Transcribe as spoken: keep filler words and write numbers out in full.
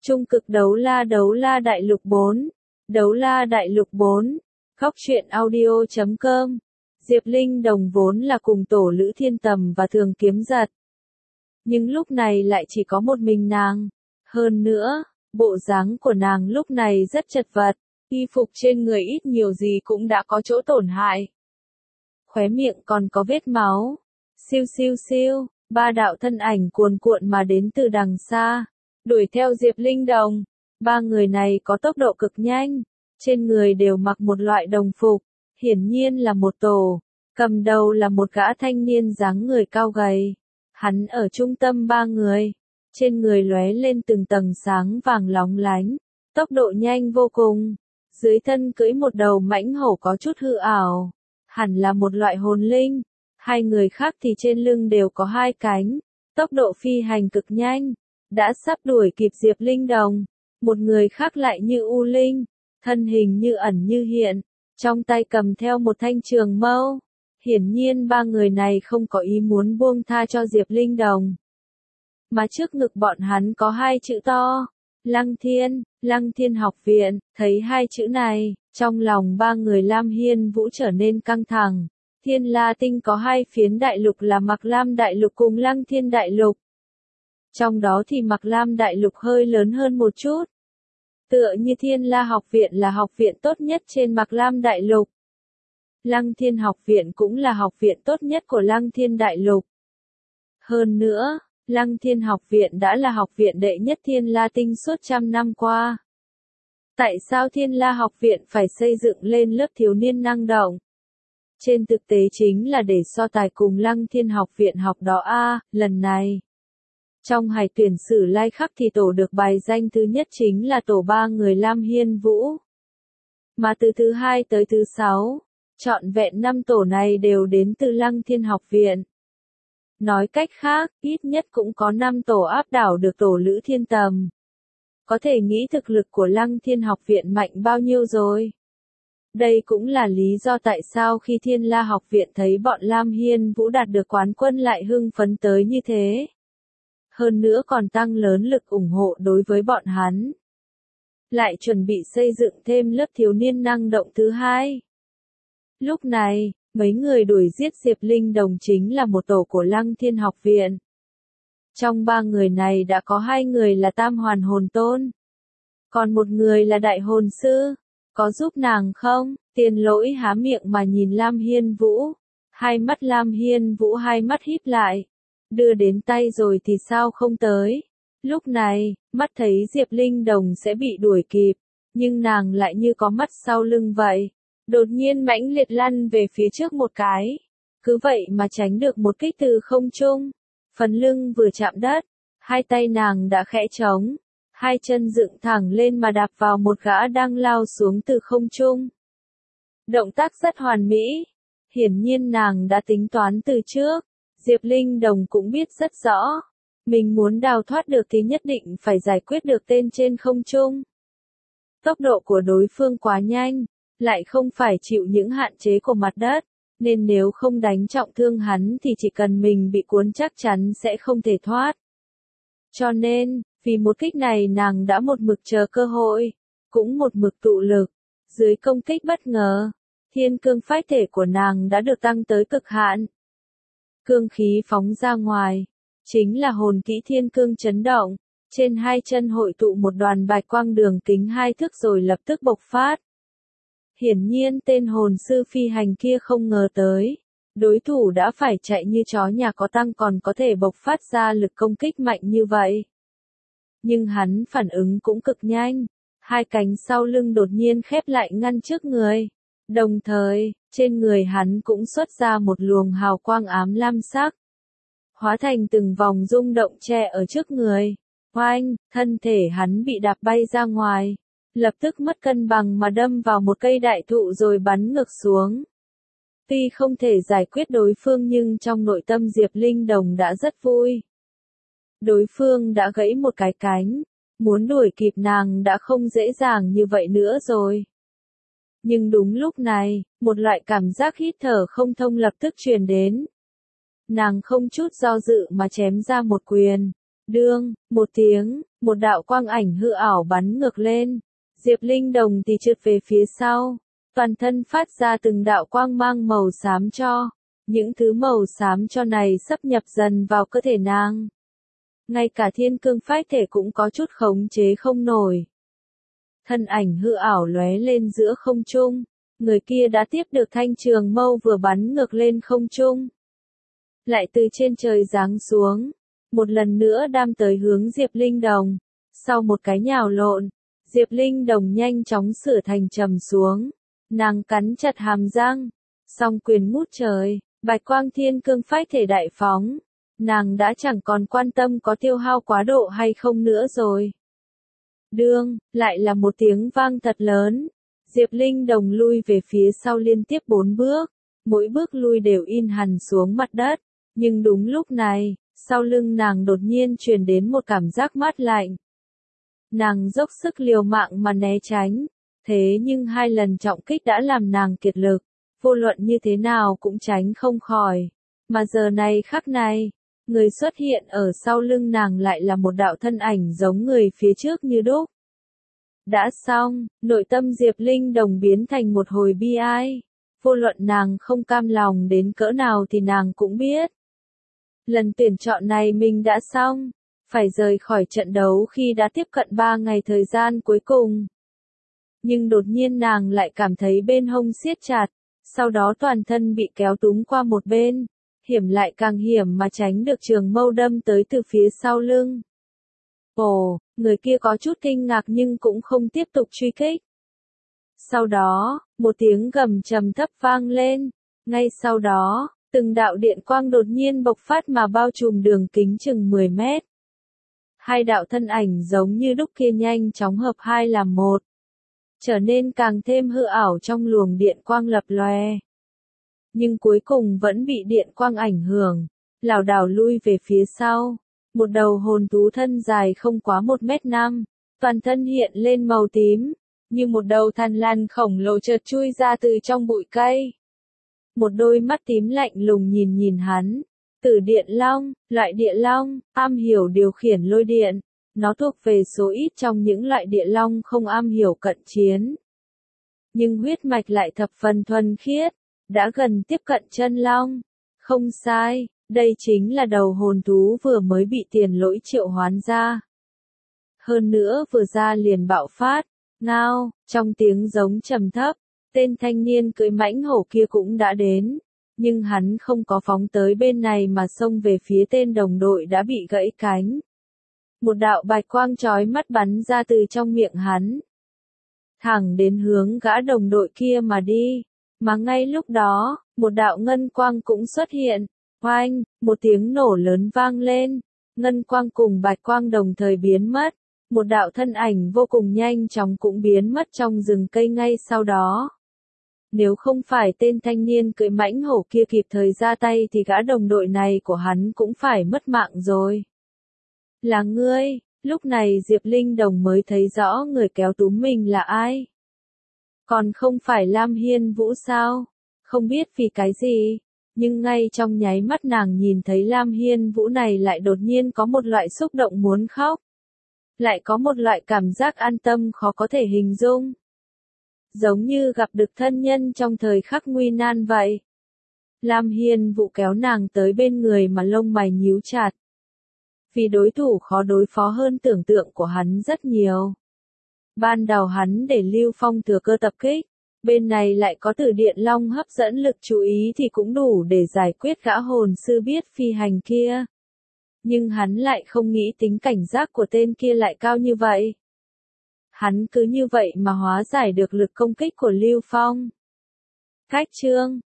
Trung cực đấu la đấu la đại lục bốn. Đấu la đại lục bốn. Góc truyện audio chấm com. Diệp Linh Đồng vốn là cùng tổ Lữ Thiên Tầm và Thường Kiếm Giật. Nhưng lúc này lại chỉ có một mình nàng. Hơn nữa, bộ dáng của nàng lúc này rất chật vật, y phục trên người ít nhiều gì cũng đã có chỗ tổn hại. Khóe miệng còn có vết máu. Siêu siêu siêu, ba đạo thân ảnh cuồn cuộn mà đến từ đằng xa, đuổi theo Diệp Linh Đồng. Ba người này có tốc độ cực nhanh, trên người đều mặc một loại đồng phục, hiển nhiên là một tổ. Cầm đầu là một gã thanh niên dáng người cao gầy. Hắn ở trung tâm ba người, trên người lóe lên từng tầng sáng vàng lóng lánh, tốc độ nhanh vô cùng. Dưới thân cưỡi một đầu mãnh hổ có chút hư ảo, hẳn là một loại hồn linh. Hai người khác thì trên lưng đều có hai cánh, tốc độ phi hành cực nhanh, đã sắp đuổi kịp Diệp Linh Đồng. Một người khác lại như u linh, thân hình như ẩn như hiện, trong tay cầm theo một thanh trường mâu. Hiển nhiên ba người này không có ý muốn buông tha cho Diệp Linh Đồng. Mà trước ngực bọn hắn có hai chữ to, Lăng Thiên, Lăng Thiên học viện. Thấy hai chữ này, trong lòng ba người Lam Hiên Vũ trở nên căng thẳng. Thiên La Tinh có hai phiến đại lục là Mạc Lam Đại Lục cùng Lăng Thiên Đại Lục. Trong đó thì Mạc Lam Đại Lục hơi lớn hơn một chút. Tựa như Thiên La học viện là học viện tốt nhất trên Mạc Lam Đại Lục. Lăng Thiên học viện cũng là học viện tốt nhất của Lăng Thiên Đại Lục. Hơn nữa, Lăng Thiên học viện đã là học viện đệ nhất Thiên La Tinh suốt trăm năm qua. Tại sao Thiên La học viện phải xây dựng lên lớp thiếu niên năng động? Trên thực tế chính là để so tài cùng Lăng Thiên học viện học đó a. À, lần này, trong hải tuyển sử lai khắc thì tổ được bài danh thứ nhất chính là tổ ba người Lam Hiên Vũ. Mà từ thứ hai tới thứ sáu, trọn vẹn năm tổ này đều đến từ Lăng Thiên học viện. Nói cách khác, ít nhất cũng có năm tổ áp đảo được tổ Lữ Thiên Tầm. Có thể nghĩ thực lực của Lăng Thiên học viện mạnh bao nhiêu rồi. Đây cũng là lý do tại sao khi Thiên La học viện thấy bọn Lam Hiên Vũ đạt được quán quân lại hưng phấn tới như thế. Hơn nữa còn tăng lớn lực ủng hộ đối với bọn hắn. Lại chuẩn bị xây dựng thêm lớp thiếu niên năng động thứ hai. Lúc này, mấy người đuổi giết Diệp Linh Đồng chính là một tổ của Lăng Thiên học viện. Trong ba người này đã có hai người là Tam Hoàn Hồn Tôn. Còn một người là Đại Hồn Sư. Có giúp nàng không? Tiền Lỗi há miệng mà nhìn Lam Hiên Vũ. Hai mắt Lam Hiên Vũ hai mắt híp lại. Đưa đến tay rồi thì sao không tới? Lúc này, mắt thấy Diệp Linh Đồng sẽ bị đuổi kịp. Nhưng nàng lại như có mắt sau lưng vậy. Đột nhiên mãnh liệt lăn về phía trước một cái. Cứ vậy mà tránh được một kích từ không trung. Phần lưng vừa chạm đất, hai tay nàng đã khẽ trống. Hai chân dựng thẳng lên mà đạp vào một gã đang lao xuống từ không trung. Động tác rất hoàn mỹ. Hiển nhiên nàng đã tính toán từ trước. Diệp Linh Đồng cũng biết rất rõ. Mình muốn đào thoát được thì nhất định phải giải quyết được tên trên không trung. Tốc độ của đối phương quá nhanh, lại không phải chịu những hạn chế của mặt đất. Nên nếu không đánh trọng thương hắn thì chỉ cần mình bị cuốn chắc chắn sẽ không thể thoát. Cho nên, vì một kích này nàng đã một mực chờ cơ hội, cũng một mực tụ lực. Dưới công kích bất ngờ, thiên cương phách thể của nàng đã được tăng tới cực hạn. Cương khí phóng ra ngoài, chính là hồn kỹ thiên cương chấn động, trên hai chân hội tụ một đoàn bạch quang đường kính hai thước rồi lập tức bộc phát. Hiển nhiên tên hồn sư phi hành kia không ngờ tới, đối thủ đã phải chạy như chó nhà có tăng còn có thể bộc phát ra lực công kích mạnh như vậy. Nhưng hắn phản ứng cũng cực nhanh, hai cánh sau lưng đột nhiên khép lại ngăn trước người. Đồng thời, trên người hắn cũng xuất ra một luồng hào quang ám lam sắc. Hóa thành từng vòng rung động che ở trước người. Oanh, thân thể hắn bị đạp bay ra ngoài. Lập tức mất cân bằng mà đâm vào một cây đại thụ rồi bắn ngược xuống. Tuy không thể giải quyết đối phương nhưng trong nội tâm Diệp Linh Đồng đã rất vui. Đối phương đã gãy một cái cánh, muốn đuổi kịp nàng đã không dễ dàng như vậy nữa rồi. Nhưng đúng lúc này, một loại cảm giác hít thở không thông lập tức truyền đến. Nàng không chút do dự mà chém ra một quyền. Đương, một tiếng, một đạo quang ảnh hư ảo bắn ngược lên. Diệp Linh Đồng thì trượt về phía sau, toàn thân phát ra từng đạo quang mang màu xám cho. Những thứ màu xám cho này sắp nhập dần vào cơ thể nàng. Ngay cả thiên cương phách thể cũng có chút khống chế không nổi. Thân ảnh hư ảo lóe lên giữa không trung, người kia đã tiếp được thanh trường mâu vừa bắn ngược lên không trung. Lại từ trên trời giáng xuống, một lần nữa đam tới hướng Diệp Linh Đồng. Sau một cái nhào lộn, Diệp Linh Đồng nhanh chóng sửa thành trầm xuống. Nàng cắn chặt hàm răng, song quyền ngút trời, bạch quang thiên cương phách thể đại phóng. Nàng đã chẳng còn quan tâm có tiêu hao quá độ hay không nữa rồi. Đương, lại là một tiếng vang thật lớn. Diệp Linh Đồng lui về phía sau liên tiếp bốn bước. Mỗi bước lui đều in hằn xuống mặt đất. Nhưng đúng lúc này, sau lưng nàng đột nhiên truyền đến một cảm giác mát lạnh. Nàng dốc sức liều mạng mà né tránh. Thế nhưng hai lần trọng kích đã làm nàng kiệt lực. Vô luận như thế nào cũng tránh không khỏi. Mà giờ này khắc này, người xuất hiện ở sau lưng nàng lại là một đạo thân ảnh giống người phía trước như đúc. Đã xong, nội tâm Diệp Linh Đồng biến thành một hồi bi ai. Vô luận nàng không cam lòng đến cỡ nào thì nàng cũng biết. Lần tuyển chọn này mình đã xong, phải rời khỏi trận đấu khi đã tiếp cận ba ngày thời gian cuối cùng. Nhưng đột nhiên nàng lại cảm thấy bên hông siết chặt, sau đó toàn thân bị kéo túm qua một bên. Hiểm lại càng hiểm mà tránh được trường mâu đâm tới từ phía sau lưng. Ồ, người kia có chút kinh ngạc nhưng cũng không tiếp tục truy kích. Sau đó, một tiếng gầm trầm thấp vang lên. Ngay sau đó, từng đạo điện quang đột nhiên bộc phát mà bao trùm đường kính chừng mười mét. Hai đạo thân ảnh giống như đúc kia nhanh chóng hợp hai làm một. Trở nên càng thêm hư ảo trong luồng điện quang lập lòe. Nhưng cuối cùng vẫn bị điện quang ảnh hưởng, lảo đảo lui về phía sau. Một đầu hồn thú thân dài không quá một mét năm, toàn thân hiện lên màu tím, như một đầu thằn lằn khổng lồ chợt chui ra từ trong bụi cây. Một đôi mắt tím lạnh lùng nhìn nhìn hắn. Tử điện long, loại địa long, am hiểu điều khiển lôi điện. Nó thuộc về số ít trong những loại địa long không am hiểu cận chiến. Nhưng huyết mạch lại thập phần thuần khiết. Đã gần tiếp cận chân long. Không sai, đây chính là đầu hồn thú vừa mới bị tiền lỗi triệu hoán ra. Hơn nữa vừa ra liền bạo phát, ngao, trong tiếng giống trầm thấp, tên thanh niên cưỡi mãnh hổ kia cũng đã đến. Nhưng hắn không có phóng tới bên này mà xông về phía tên đồng đội đã bị gãy cánh. Một đạo bạch quang chói mắt bắn ra từ trong miệng hắn. Thẳng đến hướng gã đồng đội kia mà đi. Mà ngay lúc đó, một đạo ngân quang cũng xuất hiện. Oanh, một tiếng nổ lớn vang lên. Ngân quang cùng bạch quang đồng thời biến mất. Một đạo thân ảnh vô cùng nhanh chóng cũng biến mất trong rừng cây ngay sau đó. Nếu không phải tên thanh niên cưỡi mãnh hổ kia kịp thời ra tay thì gã đồng đội này của hắn cũng phải mất mạng rồi. Là ngươi, lúc này Diệp Linh Đồng mới thấy rõ người kéo túm mình là ai. Còn không phải Lam Hiên Vũ sao? Không biết vì cái gì, nhưng ngay trong nháy mắt nàng nhìn thấy Lam Hiên Vũ này lại đột nhiên có một loại xúc động muốn khóc. Lại có một loại cảm giác an tâm khó có thể hình dung. Giống như gặp được thân nhân trong thời khắc nguy nan vậy. Lam Hiên Vũ kéo nàng tới bên người mà lông mày nhíu chặt. Vì đối thủ khó đối phó hơn tưởng tượng của hắn rất nhiều. Ban đầu hắn để Lưu Phong thừa cơ tập kích, bên này lại có Tử Điện Long hấp dẫn lực chú ý thì cũng đủ để giải quyết gã hồn sư biết phi hành kia. Nhưng hắn lại không nghĩ tính cảnh giác của tên kia lại cao như vậy. Hắn cứ như vậy mà hóa giải được lực công kích của Lưu Phong. Cách chương